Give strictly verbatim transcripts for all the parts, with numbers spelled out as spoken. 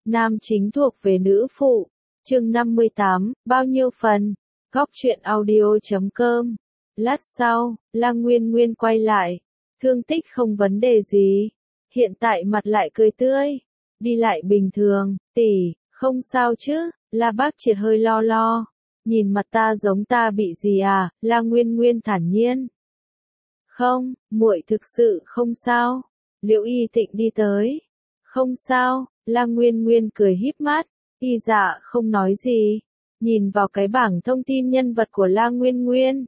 nam chính thuộc về nữ phụ. Chương năm mươi tám, bao nhiêu phần? Góc truyện audio chấm com. Lát sau, La Nguyên Nguyên quay lại. Thương tích không vấn đề gì. Hiện tại mặt lại cười tươi. Đi lại bình thường, tỷ, không sao chứ? La Bác Triệt hơi lo lo. Nhìn mặt ta giống ta bị gì à? La Nguyên Nguyên thản nhiên. Không, muội thực sự không sao. Liễu Y Tịnh đi tới. Không sao, La Nguyên Nguyên cười híp mắt. Y Dạ không nói gì. Nhìn vào cái bảng thông tin nhân vật của La Nguyên Nguyên.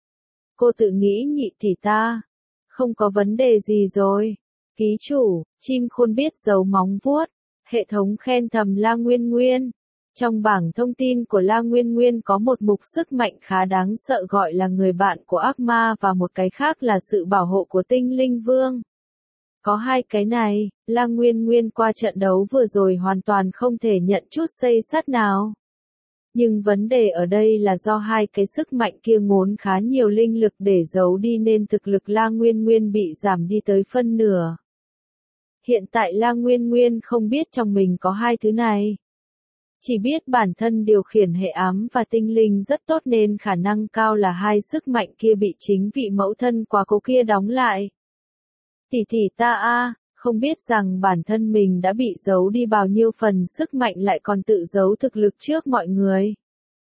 Cô tự nghĩ nhị tỷ ta. Không có vấn đề gì rồi. Ký chủ, chim khôn biết giấu móng vuốt. Hệ thống khen thầm La Nguyên Nguyên. Trong bảng thông tin của La Nguyên Nguyên có một mục sức mạnh khá đáng sợ gọi là người bạn của ác ma và một cái khác là sự bảo hộ của tinh linh vương. Có hai cái này, La Nguyên Nguyên qua trận đấu vừa rồi hoàn toàn không thể nhận chút xây sắt nào. Nhưng vấn đề ở đây là do hai cái sức mạnh kia ngốn khá nhiều linh lực để giấu đi nên thực lực La Nguyên Nguyên bị giảm đi tới phân nửa. Hiện tại La Nguyên Nguyên không biết trong mình có hai thứ này. Chỉ biết bản thân điều khiển hệ ám và tinh linh rất tốt nên khả năng cao là hai sức mạnh kia bị chính vị mẫu thân quá cố kia đóng lại. Tỷ tỷ ta a, không biết rằng bản thân mình đã bị giấu đi bao nhiêu phần sức mạnh lại còn tự giấu thực lực trước mọi người.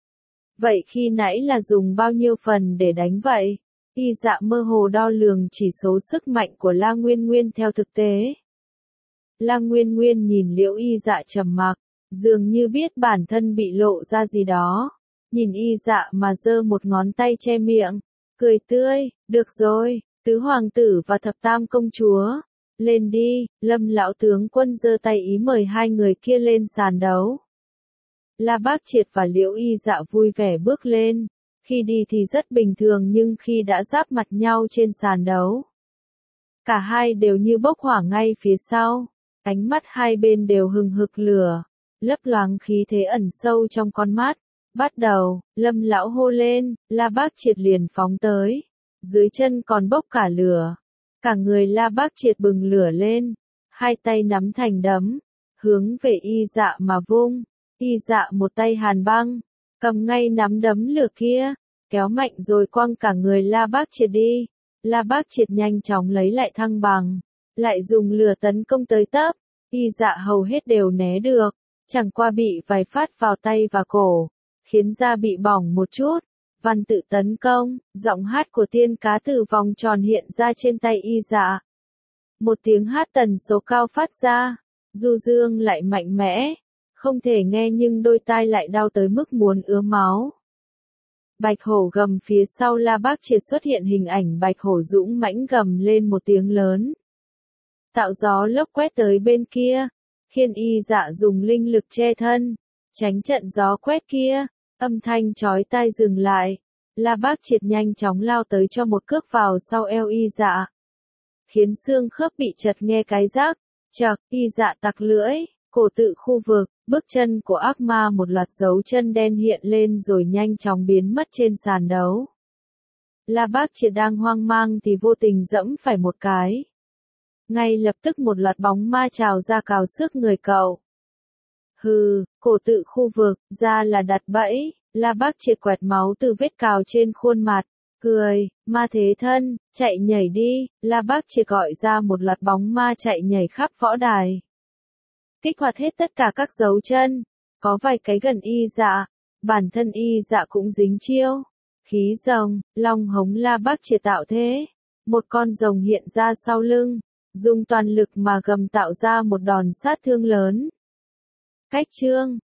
Vậy khi nãy là dùng bao nhiêu phần để đánh vậy? Y Dạ mơ hồ đo lường chỉ số sức mạnh của La Nguyên Nguyên theo thực tế. La Nguyên Nguyên nhìn Liễu Y Dạ trầm mặc, dường như biết bản thân bị lộ ra gì đó. Nhìn Y Dạ mà giơ một ngón tay che miệng, cười tươi, được rồi, tứ hoàng tử và thập tam công chúa. Lên đi, Lâm lão tướng quân giơ tay ý mời hai người kia lên sàn đấu. La Bác Triệt và Liễu Y Dạ vui vẻ bước lên. Khi đi thì rất bình thường nhưng khi đã giáp mặt nhau trên sàn đấu, cả hai đều như bốc hỏa ngay phía sau. Ánh mắt hai bên đều hừng hực lửa, lấp loáng khí thế ẩn sâu trong con mắt. Bắt đầu, Lâm lão hô lên, La Bác Triệt liền phóng tới. Dưới chân còn bốc cả lửa. Cả người La Bác Triệt bừng lửa lên, hai tay nắm thành đấm, hướng về Y Dạ mà vung. Y Dạ một tay hàn băng, cầm ngay nắm đấm lửa kia, kéo mạnh rồi quăng cả người La Bác Triệt đi. La Bác Triệt nhanh chóng lấy lại thăng bằng, lại dùng lửa tấn công tới tấp. Y Dạ hầu hết đều né được, chẳng qua bị vài phát vào tay và cổ, khiến da bị bỏng một chút. Văn tự tấn công, giọng hát của tiên cá từ vòng tròn hiện ra trên tay Y Dạ. Một tiếng hát tần số cao phát ra, du dương lại mạnh mẽ, không thể nghe nhưng đôi tai lại đau tới mức muốn ứa máu. Bạch hổ gầm phía sau La Bác Triệt xuất hiện hình ảnh bạch hổ dũng mãnh gầm lên một tiếng lớn. Tạo gió lốc quét tới bên kia, khiến Y Dạ dùng linh lực che thân, tránh trận gió quét kia. Âm thanh chói tai dừng lại, La Bác Triệt nhanh chóng lao tới cho một cước vào sau eo Y Dạ, khiến xương khớp bị chật nghe cái rắc. Chậc, Y Dạ tặc lưỡi, cổ tự khu vực, bước chân của ác ma một loạt dấu chân đen hiện lên rồi nhanh chóng biến mất trên sàn đấu. La Bác Triệt đang hoang mang thì vô tình dẫm phải một cái. Ngay lập tức một loạt bóng ma trào ra cào xước người cậu. Hừ, cổ tự khu vực, ra là đặt bẫy. La Bác Triệt quẹt máu từ vết cào trên khuôn mặt, cười, ma thế thân, chạy nhảy đi. La Bác Triệt gọi ra một loạt bóng ma chạy nhảy khắp võ đài. Kích hoạt hết tất cả các dấu chân, có vài cái gần Y Dạ, bản thân Y Dạ cũng dính chiêu. Khí rồng, long hống La Bác Triệt tạo thế. Một con rồng hiện ra sau lưng, dùng toàn lực mà gầm tạo ra một đòn sát thương lớn. Cách chương